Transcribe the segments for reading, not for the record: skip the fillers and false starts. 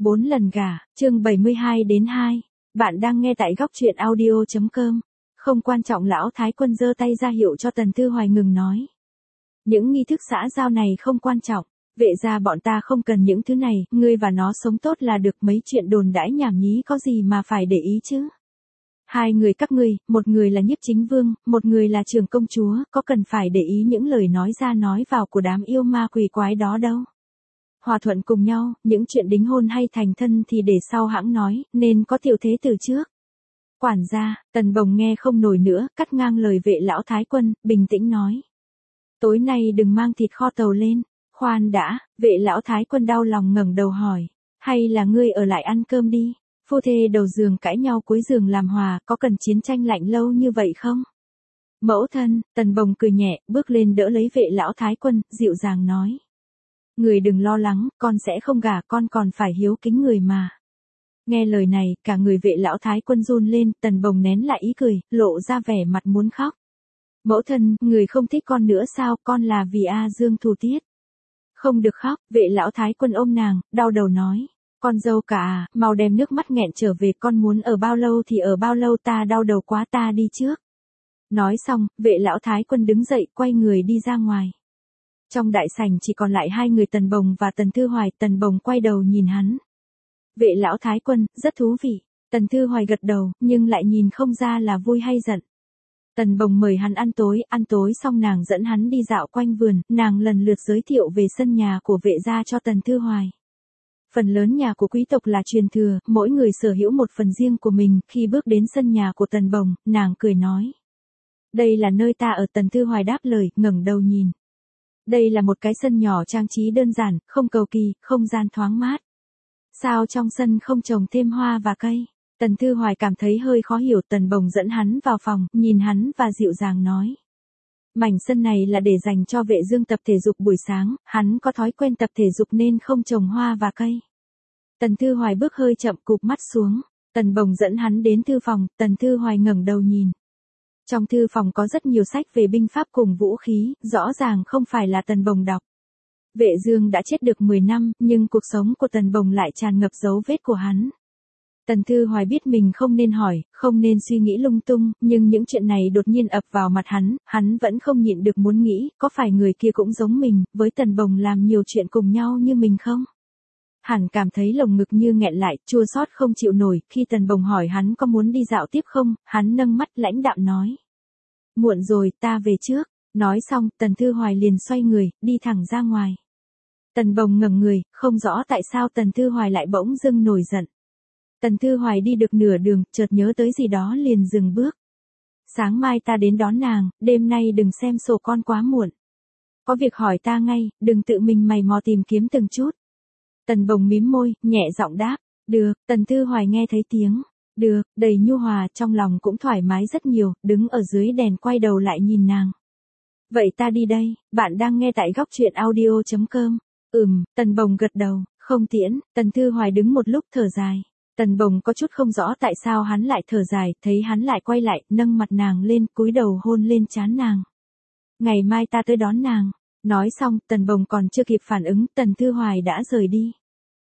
4 lần gả, chương 72 đến 2. Bạn đang nghe tại góc truyện audio.com. Không quan trọng, lão thái quân giơ tay ra hiệu cho Tần Thư Hoài ngừng nói. Những nghi thức xã giao này không quan trọng, vệ gia bọn ta không cần những thứ này, ngươi và nó sống tốt là được, mấy chuyện đồn đãi nhảm nhí có gì mà phải để ý chứ. Hai người các ngươi, một người là Nhiếp Chính Vương, một người là Trưởng công chúa, có cần phải để ý những lời nói ra nói vào của đám yêu ma quỷ quái đó đâu. Hòa thuận cùng nhau, những chuyện đính hôn hay thành thân thì để sau hãng nói, nên có tiểu thế từ trước. Quản gia, Tần Bồng nghe không nổi nữa, cắt ngang lời vệ lão thái quân, bình tĩnh nói. Tối nay đừng mang thịt kho tàu lên. Khoan đã, vệ lão thái quân đau lòng ngẩng đầu hỏi. Hay là ngươi ở lại ăn cơm đi? Phu thê đầu giường cãi nhau cuối giường làm hòa, có cần chiến tranh lạnh lâu như vậy không? Mẫu thân, Tần Bồng cười nhẹ, bước lên đỡ lấy vệ lão thái quân, dịu dàng nói. Người đừng lo lắng, con sẽ không gả, con còn phải hiếu kính người mà. Nghe lời này, cả người vệ lão thái quân run lên, Tần Bồng nén lại ý cười, lộ ra vẻ mặt muốn khóc. Mẫu thân, người không thích con nữa sao, con là vì A Dương thù tiết. Không được khóc, vệ lão thái quân ôm nàng, đau đầu nói. Con dâu cả à, mau đem nước mắt nghẹn trở về, con muốn ở bao lâu thì ở bao lâu, ta đau đầu quá, ta đi trước. Nói xong, vệ lão thái quân đứng dậy, quay người đi ra ngoài. Trong đại sảnh chỉ còn lại hai người Tần Bồng và Tần Thư Hoài, Tần Bồng quay đầu nhìn hắn. Vệ lão thái quân, rất thú vị. Tần Thư Hoài gật đầu, nhưng lại nhìn không ra là vui hay giận. Tần Bồng mời hắn ăn tối xong nàng dẫn hắn đi dạo quanh vườn, nàng lần lượt giới thiệu về sân nhà của vệ gia cho Tần Thư Hoài. Phần lớn nhà của quý tộc là truyền thừa, mỗi người sở hữu một phần riêng của mình, khi bước đến sân nhà của Tần Bồng, nàng cười nói. Đây là nơi ta ở, Tần Thư Hoài đáp lời, ngẩng đầu nhìn. Đây là một cái sân nhỏ trang trí đơn giản, không cầu kỳ, không gian thoáng mát. Sao trong sân không trồng thêm hoa và cây? Tần Thư Hoài cảm thấy hơi khó hiểu. Tần Bồng dẫn hắn vào phòng, nhìn hắn và dịu dàng nói. Mảnh sân này là để dành cho Vệ Dương tập thể dục buổi sáng, hắn có thói quen tập thể dục nên không trồng hoa và cây. Tần Thư Hoài bước hơi chậm, cụp mắt xuống. Tần Bồng dẫn hắn đến thư phòng, Tần Thư Hoài ngẩng đầu nhìn. Trong thư phòng có rất nhiều sách về binh pháp cùng vũ khí, rõ ràng không phải là Tần Bồng đọc. Vệ Dương đã chết được 10 năm, nhưng cuộc sống của Tần Bồng lại tràn ngập dấu vết của hắn. Tần Thư Hoài biết mình không nên hỏi, không nên suy nghĩ lung tung, nhưng những chuyện này đột nhiên ập vào mặt hắn vẫn không nhịn được muốn nghĩ, có phải người kia cũng giống mình, với Tần Bồng làm nhiều chuyện cùng nhau như mình không? Hắn cảm thấy lồng ngực như nghẹn lại, chua xót không chịu nổi, khi Tần Bồng hỏi hắn có muốn đi dạo tiếp không, hắn nâng mắt lãnh đạm nói. Muộn rồi, ta về trước. Nói xong, Tần Thư Hoài liền xoay người, đi thẳng ra ngoài. Tần Bồng ngẩng người, không rõ tại sao Tần Thư Hoài lại bỗng dưng nổi giận. Tần Thư Hoài đi được nửa đường, chợt nhớ tới gì đó liền dừng bước. Sáng mai ta đến đón nàng, đêm nay đừng xem sổ con quá muộn. Có việc hỏi ta ngay, đừng tự mình mày mò tìm kiếm từng chút. Tần Bồng mím môi, nhẹ giọng đáp. Được. Tần Thư Hoài nghe thấy tiếng. Được, đầy nhu hòa, trong lòng cũng thoải mái rất nhiều, đứng ở dưới đèn quay đầu lại nhìn nàng. Vậy ta đi đây, bạn đang nghe tại góc truyện audio.com. Tần Bồng gật đầu, không tiễn. Tần Thư Hoài đứng một lúc thở dài. Tần Bồng có chút không rõ tại sao hắn lại thở dài, thấy hắn lại quay lại, nâng mặt nàng lên, cúi đầu hôn lên trán nàng. Ngày mai ta tới đón nàng. Nói xong, Tần Bồng còn chưa kịp phản ứng, Tần Thư Hoài đã rời đi.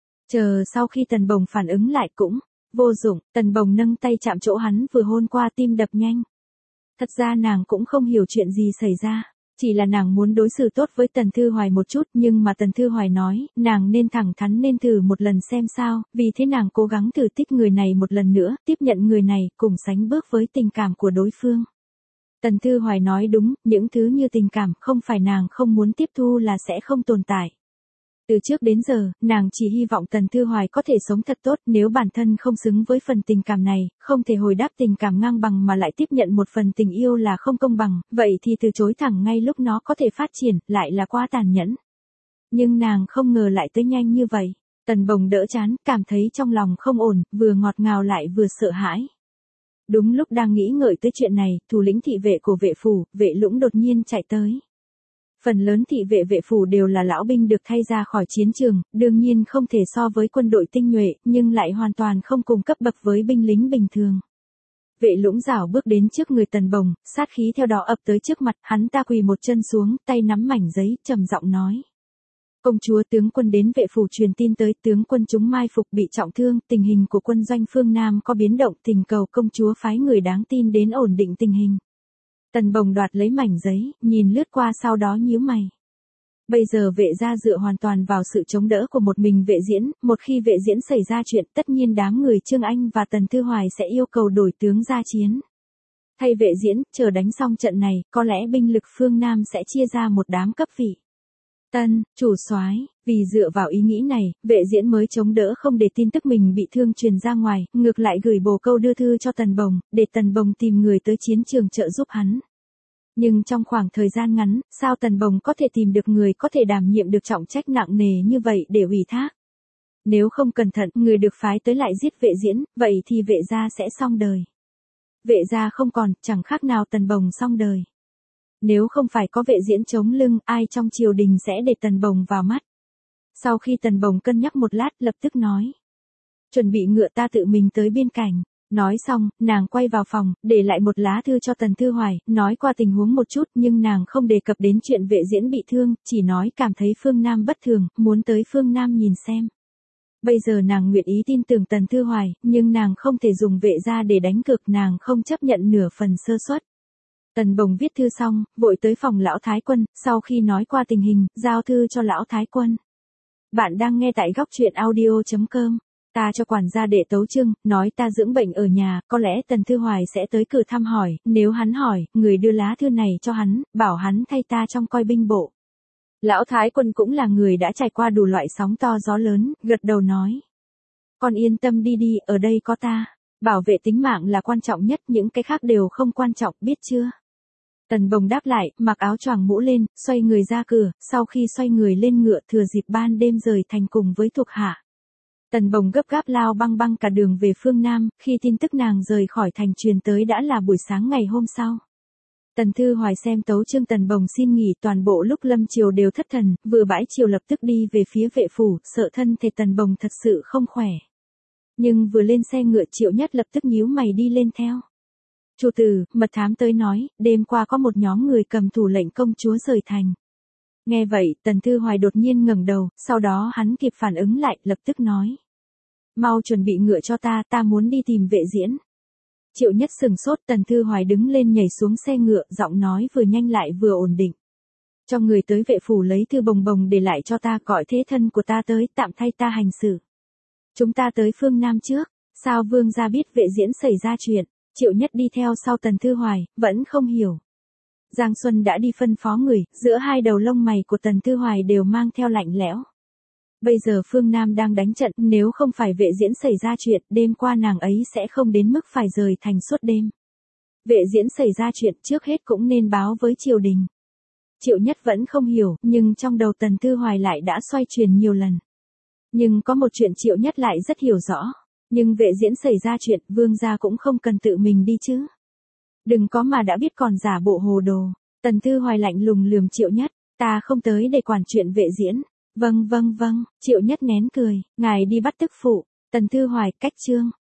Chờ sau khi Tần Bồng phản ứng lại cũng vô dụng, Tần Bồng nâng tay chạm chỗ hắn vừa hôn qua, tim đập nhanh. Thật ra nàng cũng không hiểu chuyện gì xảy ra, chỉ là nàng muốn đối xử tốt với Tần Thư Hoài một chút, nhưng mà Tần Thư Hoài nói, nàng nên thẳng thắn, nên thử một lần xem sao, vì thế nàng cố gắng thử thích người này một lần nữa, tiếp nhận người này, cùng sánh bước với tình cảm của đối phương. Tần Thư Hoài nói đúng, những thứ như tình cảm không phải nàng không muốn tiếp thu là sẽ không tồn tại. Từ trước đến giờ, nàng chỉ hy vọng Tần Thư Hoài có thể sống thật tốt, nếu bản thân không xứng với phần tình cảm này, không thể hồi đáp tình cảm ngang bằng mà lại tiếp nhận một phần tình yêu là không công bằng, vậy thì từ chối thẳng ngay lúc nó có thể phát triển, lại là quá tàn nhẫn. Nhưng nàng không ngờ lại tới nhanh như vậy. Tần Bồng đỡ chán, cảm thấy trong lòng không ổn, vừa ngọt ngào lại vừa sợ hãi. Đúng lúc đang nghĩ ngợi tới chuyện này, thủ lĩnh thị vệ của vệ phủ, Vệ Lũng đột nhiên chạy tới. Phần lớn thị vệ vệ phủ đều là lão binh được thay ra khỏi chiến trường, đương nhiên không thể so với quân đội tinh nhuệ, nhưng lại hoàn toàn không cùng cấp bậc với binh lính bình thường. Vệ Lũng rảo bước đến trước người Tần Bồng, sát khí theo đó ập tới trước mặt, hắn ta quỳ một chân xuống, tay nắm mảnh giấy, trầm giọng nói. Công chúa tướng quân đến vệ phủ truyền tin tới, tướng quân chúng mai phục bị trọng thương, tình hình của quân doanh phương Nam có biến động, thỉnh cầu công chúa phái người đáng tin đến ổn định tình hình. Tần Bồng đoạt lấy mảnh giấy, nhìn lướt qua sau đó nhíu mày. Bây giờ vệ gia dựa hoàn toàn vào sự chống đỡ của một mình vệ diễn, một khi vệ diễn xảy ra chuyện tất nhiên đám người Trương Anh và Tần Thư Hoài sẽ yêu cầu đổi tướng ra chiến. Thay vệ diễn, chờ đánh xong trận này, có lẽ binh lực phương Nam sẽ chia ra một đám cấp vị. Tân, chủ soái, vì dựa vào ý nghĩ này, vệ diễn mới chống đỡ không để tin tức mình bị thương truyền ra ngoài, ngược lại gửi bồ câu đưa thư cho Tần Bồng, để Tần Bồng tìm người tới chiến trường trợ giúp hắn. Nhưng trong khoảng thời gian ngắn, sao Tần Bồng có thể tìm được người có thể đảm nhiệm được trọng trách nặng nề như vậy để ủy thác? Nếu không cẩn thận, người được phái tới lại giết vệ diễn, vậy thì vệ gia sẽ xong đời. Vệ gia không còn, chẳng khác nào Tần Bồng xong đời. Nếu không phải có vệ diễn chống lưng, ai trong triều đình sẽ để Tần Bồng vào mắt. Sau khi Tần Bồng cân nhắc một lát, lập tức nói. Chuẩn bị ngựa, ta tự mình tới biên cảnh. Nói xong, nàng quay vào phòng, để lại một lá thư cho Tần Thư Hoài, nói qua tình huống một chút, nhưng nàng không đề cập đến chuyện vệ diễn bị thương, chỉ nói cảm thấy phương Nam bất thường, muốn tới phương Nam nhìn xem. Bây giờ nàng nguyện ý tin tưởng Tần Thư Hoài, nhưng nàng không thể dùng vệ gia để đánh cược, nàng không chấp nhận nửa phần sơ suất. Tần Bồng viết thư xong, vội tới phòng lão thái quân, sau khi nói qua tình hình, giao thư cho lão thái quân. Bạn đang nghe tại góc truyện audio.com. Ta cho quản gia đệ tấu chương, nói ta dưỡng bệnh ở nhà, có lẽ Tần Thư Hoài sẽ tới cử thăm hỏi, nếu hắn hỏi, người đưa lá thư này cho hắn, bảo hắn thay ta trông coi binh bộ. Lão thái quân cũng là người đã trải qua đủ loại sóng to gió lớn, gật đầu nói. Con yên tâm đi đi, ở đây có ta. Bảo vệ tính mạng là quan trọng nhất, những cái khác đều không quan trọng, biết chưa? Tần Bồng đáp lại, mặc áo choàng mũ lên, xoay người ra cửa, sau khi xoay người lên ngựa thừa dịp ban đêm rời thành cùng với thuộc hạ. Tần Bồng gấp gáp lao băng băng cả đường về phương Nam, khi tin tức nàng rời khỏi thành truyền tới đã là buổi sáng ngày hôm sau. Tần Thư Hoài xem tấu chương Tần Bồng xin nghỉ, toàn bộ lúc lâm triều đều thất thần, vừa bãi triều lập tức đi về phía vệ phủ, sợ thân thể Tần Bồng thật sự không khỏe. Nhưng vừa lên xe ngựa Triệu Nhất lập tức nhíu mày đi lên theo. Chủ tử, mật thám tới nói, đêm qua có một nhóm người cầm thủ lệnh công chúa rời thành. Nghe vậy, Tần Thư Hoài đột nhiên ngẩng đầu, sau đó hắn kịp phản ứng lại, lập tức nói. Mau chuẩn bị ngựa cho ta, ta muốn đi tìm vệ diễn. Triệu Nhất sừng sốt, Tần Thư Hoài đứng lên nhảy xuống xe ngựa, giọng nói vừa nhanh lại vừa ổn định. Cho người tới vệ phủ lấy thư Bồng Bồng để lại cho ta, gọi thế thân của ta tới, tạm thay ta hành xử. Chúng ta tới phương Nam trước, sao vương gia biết vệ diễn xảy ra chuyện? Triệu Nhất đi theo sau Tần Thư Hoài, vẫn không hiểu. Giang Xuân đã đi phân phó người, giữa hai đầu lông mày của Tần Thư Hoài đều mang theo lạnh lẽo. Bây giờ phương Nam đang đánh trận, nếu không phải vệ diễn xảy ra chuyện, đêm qua nàng ấy sẽ không đến mức phải rời thành suốt đêm. Vệ diễn xảy ra chuyện trước hết cũng nên báo với triều đình. Triệu Nhất vẫn không hiểu, nhưng trong đầu Tần Thư Hoài lại đã xoay chuyển nhiều lần. Nhưng có một chuyện Triệu Nhất lại rất hiểu rõ. Nhưng vệ diễn xảy ra chuyện, vương gia cũng không cần tự mình đi chứ. Đừng có mà đã biết còn giả bộ hồ đồ. Tần Thư Hoài lạnh lùng lườm Triệu Nhất, ta không tới để quản chuyện vệ diễn. Vâng, Triệu Nhất nén cười, ngài đi bắt tức phụ. Tần Thư Hoài, cách chương.